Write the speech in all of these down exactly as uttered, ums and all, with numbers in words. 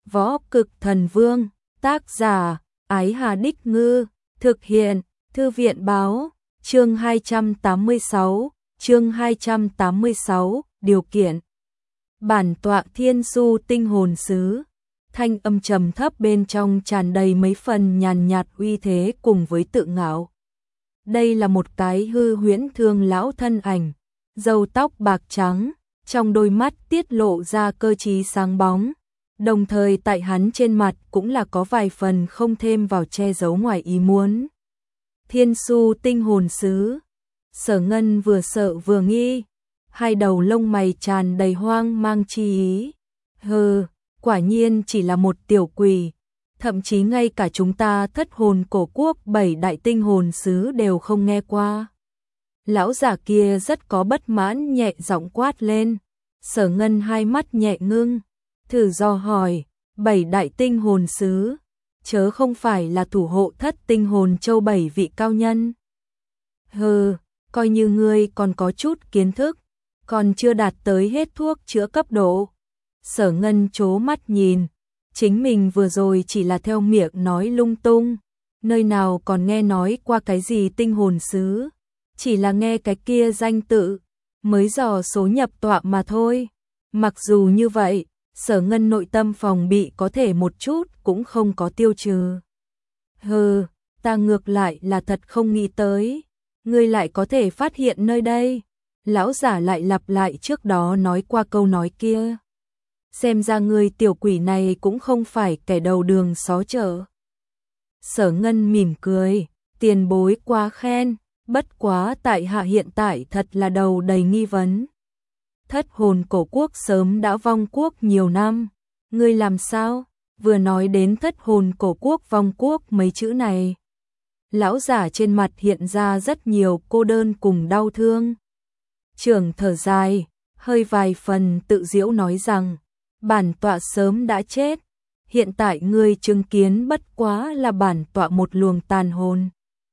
Võ Cực Thần Vương, tác giả, Ái Hà Đích Ngư, thực hiện, Thư viện Báo, chương hai trăm tám mươi sáu, chương hai trăm tám mươi sáu, điều kiện. Bản tọa Thiên Du Tinh Hồn Sứ, thanh âm trầm thấp bên trong tràn đầy mấy phần nhàn nhạt uy thế cùng với tự ngạo. Đây là một cái hư huyễn thương lão thân ảnh, râu tóc bạc trắng, trong đôi mắt tiết lộ ra cơ trí sáng bóng, đồng thời tại hắn trên mặt cũng là có vài phần không thêm vào che giấu ngoài ý muốn. Thiên Du Tinh Hồn Sứ, Sở Ngân vừa sợ vừa nghi, hai đầu lông mày tràn đầy hoang mang chi ý. Hừ, quả nhiên chỉ là một tiểu quỷ, thậm chí ngay cả chúng ta Thất Hồn Cổ Quốc bảy đại tinh hồn sứ đều không nghe qua. Lão giả kia rất có bất mãn nhẹ giọng quát lên. Sở Ngân hai mắt nhẹ ngưng, thử dò hỏi, bảy đại tinh hồn sứ, chớ không phải là thủ hộ Thất Tinh Hồn Châu bảy vị cao nhân. Hừ, coi như ngươi còn có chút kiến thức, còn chưa đạt tới hết thuốc chữa cấp độ. Sở Ngân chố mắt nhìn, chính mình vừa rồi chỉ là theo miệng nói lung tung, nơi nào còn nghe nói qua cái gì tinh hồn sứ, chỉ là nghe cái kia danh tự, mới dò số nhập tọa mà thôi. Mặc dù như vậy, Sở Ngân nội tâm phòng bị có thể một chút cũng không có tiêu trừ. Hừ, ta ngược lại là thật không nghĩ tới, ngươi lại có thể phát hiện nơi đây. Lão giả lại lặp lại trước đó nói qua câu nói kia. Xem ra ngươi tiểu quỷ này cũng không phải kẻ đầu đường xó chợ. Sở Ngân mỉm cười, tiền bối quá khen, bất quá tại hạ hiện tại thật là đầu đầy nghi vấn. Thất Hồn Cổ Quốc sớm đã vong quốc nhiều năm, ngươi làm sao? Vừa nói đến Thất Hồn Cổ Quốc vong quốc mấy chữ này, lão giả trên mặt hiện ra rất nhiều cô đơn cùng đau thương. Trưởng thở dài, hơi vài phần tự giễu nói rằng, bản tọa sớm đã chết, hiện tại ngươi chứng kiến bất quá là bản tọa một luồng tàn hồn.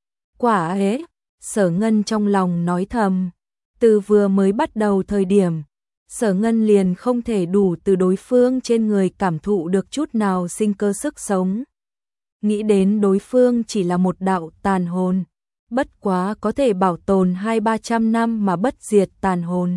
Quả ấy, Sở Ngân trong lòng nói thầm, từ vừa mới bắt đầu thời điểm, Sở Ngân liền không thể đủ từ đối phương trên người cảm thụ được chút nào sinh cơ sức sống. Nghĩ đến đối phương chỉ là một đạo tàn hồn, bất quá có thể bảo tồn hai ba trăm năm mà bất diệt tàn hồn,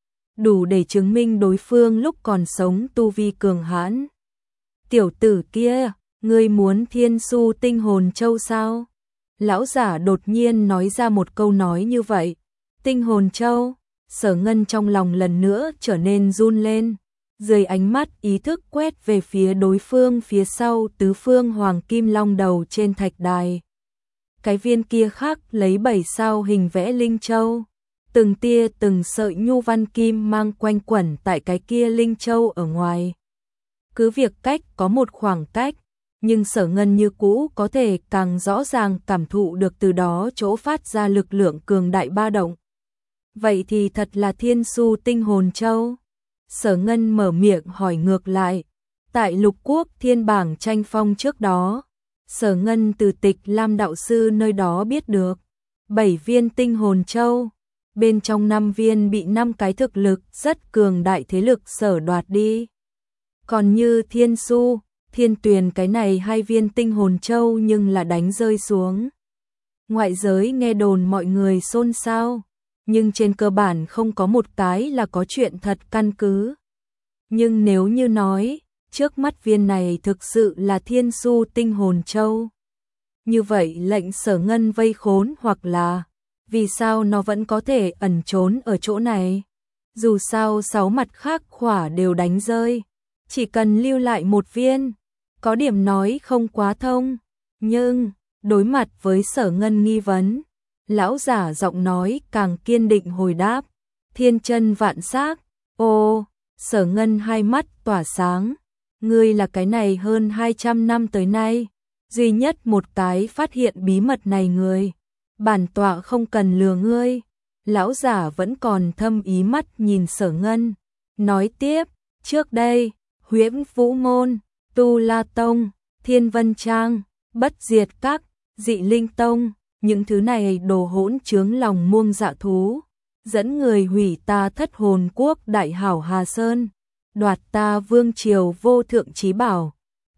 đủ để chứng minh đối phương lúc còn sống tu vi cường hãn. Tiểu tử kia, ngươi muốn Thiên Du Tinh Hồn Châu sao? Lão giả đột nhiên nói ra một câu nói như vậy. Tinh Hồn Châu, Sở Ngân trong lòng lần nữa trở nên run lên, dưới ánh mắt ý thức quét về phía đối phương phía sau tứ phương hoàng kim long đầu trên thạch đài. Cái viên kia khác lấy bảy sao hình vẽ linh châu, từng tia từng sợi nhu văn kim mang quanh quẩn tại cái kia linh châu ở ngoài. Cứ việc cách có một khoảng cách, nhưng Sở Ngân như cũ có thể càng rõ ràng cảm thụ được từ đó chỗ phát ra lực lượng cường đại ba động. Vậy thì thật là Thiên Du Tinh Hồn Châu? Sở Ngân mở miệng hỏi ngược lại. Tại Lục Quốc Thiên Bảng tranh phong trước đó, Sở Ngân từ Tịch Lam đạo sư nơi đó biết được, bảy viên Tinh Hồn Châu, bên trong năm viên bị năm cái thực lực rất cường đại thế lực sở đoạt đi. Còn như Thiên Du, Thiên Tuyền cái này hai viên Tinh Hồn Châu nhưng là đánh rơi xuống. Ngoại giới nghe đồn mọi người xôn xao, nhưng trên cơ bản không có một cái là có chuyện thật căn cứ. Nhưng nếu như nói, trước mắt viên này thực sự là Thiên Du Tinh Hồn Châu, như vậy lệnh Sở Ngân vây khốn hoặc là, vì sao nó vẫn có thể ẩn trốn ở chỗ này? Dù sao sáu mặt khác khỏa đều đánh rơi, chỉ cần lưu lại một viên, có điểm nói không quá thông. Nhưng, đối mặt với Sở Ngân nghi vấn, lão giả giọng nói càng kiên định hồi đáp, thiên chân vạn xác. Ô, Sở Ngân hai mắt tỏa sáng, ngươi là cái này hơn hai trăm năm tới nay, duy nhất một cái phát hiện bí mật này người. Bản tọa không cần lừa ngươi. Lão giả vẫn còn thâm ý mắt nhìn Sở Ngân, nói tiếp, trước đây, Huyễn Vũ Môn, Tu La Tông, Thiên Vân Trang, Bất Diệt Các, Dị Linh Tông, những thứ này đồ hỗn chướng lòng muông dạ thú, dẫn người hủy ta Thất Hồn Quốc đại hảo Hà Sơn, đoạt ta vương triều vô thượng chí bảo,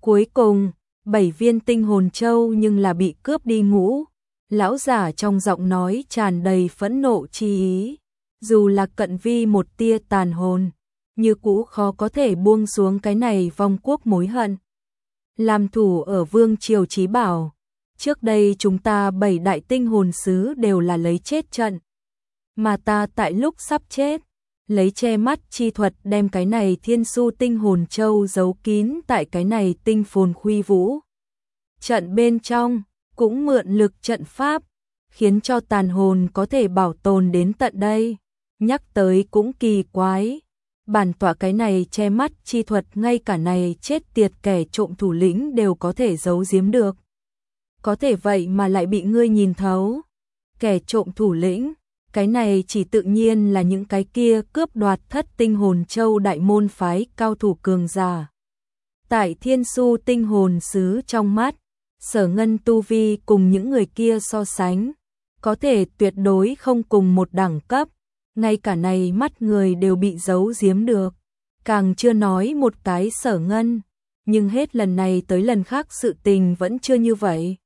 Cuối cùng, bảy viên tinh hồn châu nhưng là bị cướp đi ngũ. Lão giả trong giọng nói tràn đầy phẫn nộ chi ý. Dù là cận vi một tia tàn hồn, như cũ khó có thể buông xuống cái này vong quốc mối hận. Làm thủ ở Vương Triều Chí Bảo, trước đây chúng ta bảy đại tinh hồn sứ đều là lấy chết trận. Mà ta tại lúc sắp chết, lấy che mắt chi thuật đem cái này thiên su tinh hồn châu giấu kín tại cái này tinh phồn khuy vũ. Trận bên trong, cũng mượn lực trận pháp, khiến cho tàn hồn có thể bảo tồn đến tận đây. Nhắc tới cũng kỳ quái, bản tọa cái này che mắt chi thuật ngay cả này chết tiệt kẻ trộm thủ lĩnh đều có thể giấu giếm được. Có thể vậy mà lại bị ngươi nhìn thấu. Kẻ trộm thủ lĩnh, cái này chỉ tự nhiên là những cái kia cướp đoạt thất tinh hồn châu đại môn phái cao thủ cường giả. Tại thiên su tinh hồn sứ trong mắt, Sở Ngân tu vi cùng những người kia so sánh, có thể tuyệt đối không cùng một đẳng cấp, ngay cả này mắt người đều bị giấu giếm được, càng chưa nói một cái Sở Ngân, nhưng hết lần này tới lần khác sự tình vẫn chưa như vậy.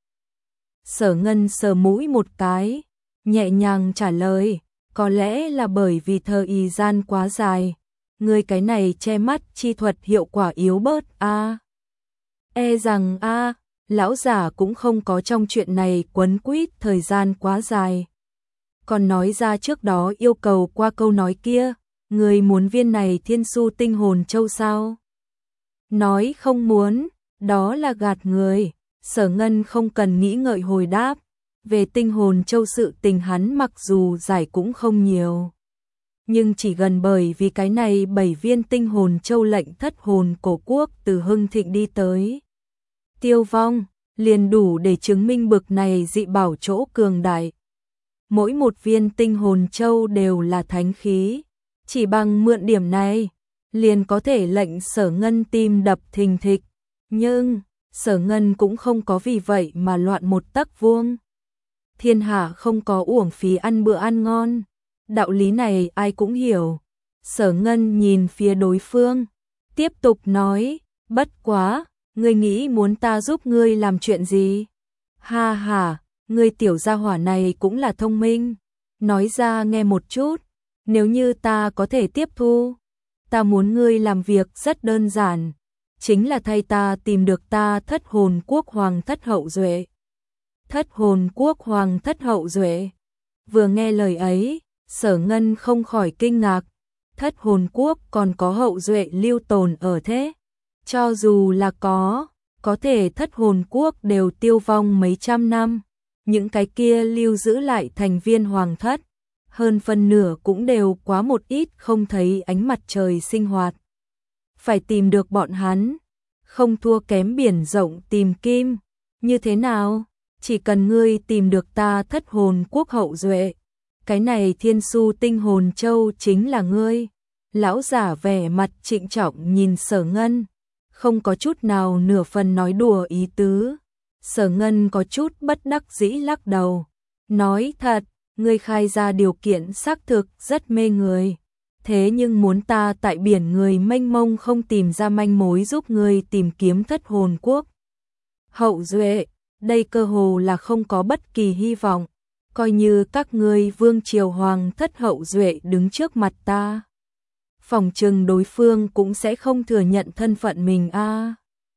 Sở Ngân sờ mũi một cái, nhẹ nhàng trả lời, có lẽ là bởi vì thời gian quá dài, người cái này che mắt chi thuật hiệu quả yếu bớt a. À. E rằng a, à, lão giả cũng không có trong chuyện này quấn quýt thời gian quá dài. Còn nói ra trước đó yêu cầu qua câu nói kia, người muốn viên này thiên su tinh hồn châu sao? Nói không muốn, đó là gạt người. Sở Ngân không cần nghĩ ngợi hồi đáp, về tinh hồn châu sự tình hắn mặc dù giải cũng không nhiều. Nhưng chỉ gần bởi vì cái này bảy viên tinh hồn châu lệnh thất hồn cổ quốc từ hưng thịnh đi tới tiêu vong, liền đủ để chứng minh bực này dị bảo chỗ cường đại. Mỗi một viên tinh hồn châu đều là thánh khí, chỉ bằng mượn điểm này, liền có thể lệnh Sở Ngân tim đập thình thịch. Nhưng Sở Ngân cũng không có vì vậy mà loạn một tấc vuông. Thiên hạ không có uổng phí ăn bữa ăn ngon, đạo lý này ai cũng hiểu. Sở Ngân nhìn phía đối phương, tiếp tục nói, bất quá, ngươi nghĩ muốn ta giúp ngươi làm chuyện gì? Ha ha, ngươi tiểu gia hỏa này cũng là thông minh, nói ra nghe một chút, nếu như ta có thể tiếp thu, ta muốn ngươi làm việc rất đơn giản. Chính là thay ta tìm được ta thất hồn quốc hoàng thất hậu duệ. Thất hồn quốc hoàng thất hậu duệ. Vừa nghe lời ấy, Sở Ngân không khỏi kinh ngạc. Thất hồn quốc còn có hậu duệ lưu tồn ở thế. Cho dù là có, có thể thất hồn quốc đều tiêu vong mấy trăm năm. Những cái kia lưu giữ lại thành viên hoàng thất. Hơn phần nửa cũng đều quá một ít không thấy ánh mặt trời sinh hoạt. Phải tìm được bọn hắn, không thua kém biển rộng tìm kim. Như thế nào? Chỉ cần ngươi tìm được ta thất hồn quốc hậu duệ, cái này thiên su tinh hồn châu chính là ngươi. Lão giả vẻ mặt trịnh trọng nhìn Sở Ngân, không có chút nào nửa phần nói đùa ý tứ. Sở Ngân có chút bất đắc dĩ lắc đầu, nói thật, ngươi khai ra điều kiện xác thực rất mê người. Thế nhưng muốn ta tại biển người mênh mông không tìm ra manh mối giúp ngươi tìm kiếm thất hồn quốc hậu duệ, đây cơ hồ là không có bất kỳ hy vọng. Coi như các ngươi vương triều hoàng thất hậu duệ đứng trước mặt ta, phỏng chừng đối phương cũng sẽ không thừa nhận thân phận mình a. À.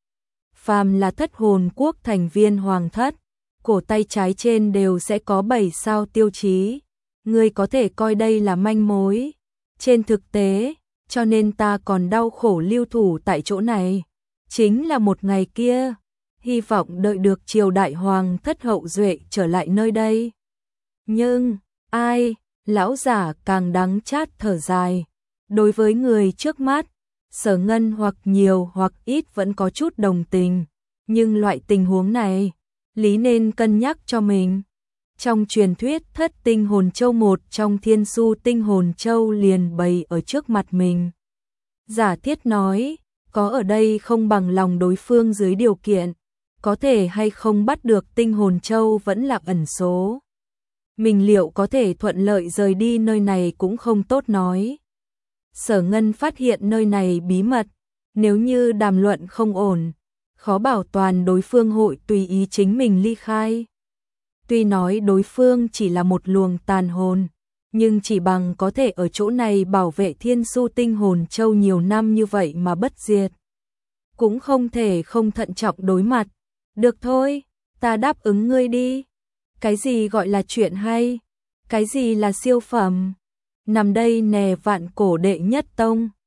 Phàm là thất hồn quốc thành viên hoàng thất, cổ tay trái trên đều sẽ có bảy sao tiêu chí. Ngươi có thể coi đây là manh mối. Trên thực tế, cho nên ta còn đau khổ lưu thủ tại chỗ này. Chính là một ngày kia, hy vọng đợi được triều đại hoàng thất hậu duệ trở lại nơi đây. Nhưng, ai, lão giả càng đắng chát thở dài. Đối với người trước mắt, Sở Ngân hoặc nhiều hoặc ít vẫn có chút đồng tình. Nhưng loại tình huống này, lý nên cân nhắc cho mình. Trong truyền thuyết thất tinh hồn châu một trong thiên su tinh hồn châu liền bày ở trước mặt mình. Giả thiết nói, có ở đây không bằng lòng đối phương dưới điều kiện, có thể hay không bắt được tinh hồn châu vẫn là ẩn số. Mình liệu có thể thuận lợi rời đi nơi này cũng không tốt nói. Sở Ngân phát hiện nơi này bí mật, nếu như đàm luận không ổn, khó bảo toàn đối phương hội tùy ý chính mình ly khai. Tuy nói đối phương chỉ là một luồng tàn hồn, nhưng chỉ bằng có thể ở chỗ này bảo vệ Thiên Su Tinh Hồn Châu nhiều năm như vậy mà bất diệt, cũng không thể không thận trọng đối mặt. Được thôi, ta đáp ứng ngươi đi. Cái gì gọi là chuyện hay? Cái gì là siêu phẩm? Nằm đây nè vạn cổ đệ nhất tông.